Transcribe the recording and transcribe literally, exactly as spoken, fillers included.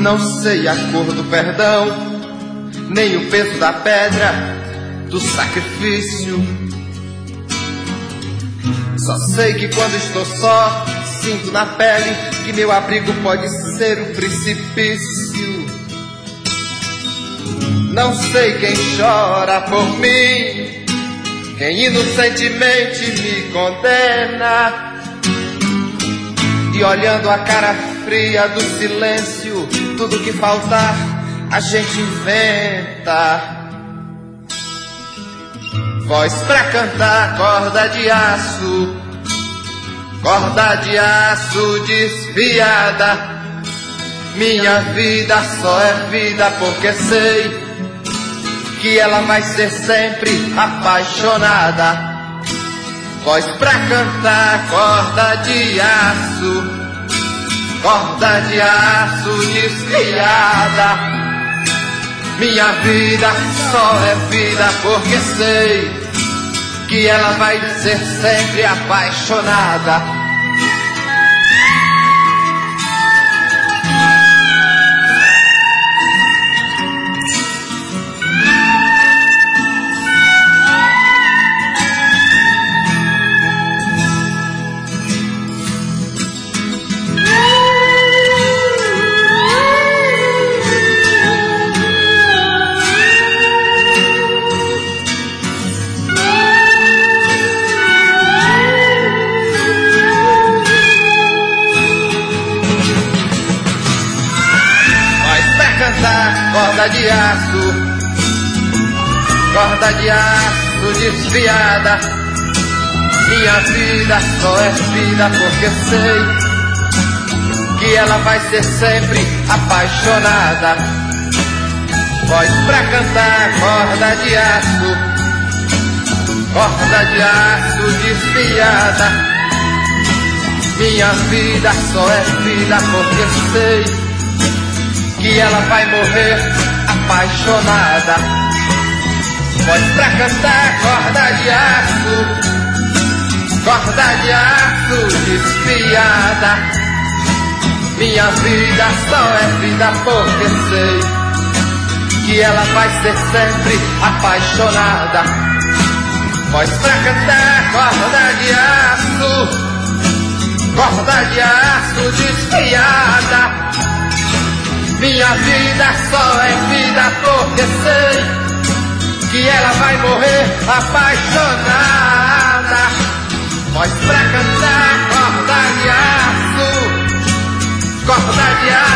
Não sei a cor do perdão, nem o peso da pedra, do sacrifício. Só sei que quando estou só, sinto na pele que meu abrigo pode ser o precipício. Não sei quem chora por mim, quem inocentemente me condena. E olhando a cara fria do silêncio, tudo que faltar a gente inventa. Voz pra cantar, corda de aço, corda de aço desfiada. Minha vida só é vida porque sei que ela vai ser sempre apaixonada. Voz pra cantar, corda de aço, corda de aço desfiada. Minha vida só é vida porque sei que ela vai ser sempre apaixonada. Corda de aço, corda de aço desfiada. Minha vida só é vida porque sei que ela vai ser sempre apaixonada. Voz pra cantar, corda de aço, corda de aço desfiada. Minha vida só é vida porque sei que ela vai morrer apaixonada. Voz pra cantar, corda de aço, corda de aço desfiada. Minha vida só é vida porque sei que ela vai ser sempre apaixonada. Voz pra cantar, corda de aço, corda de aço desfiada. Minha vida só é vida porque sei que ela vai morrer apaixonada. Voz pra cantar, corda de aço, corda de aço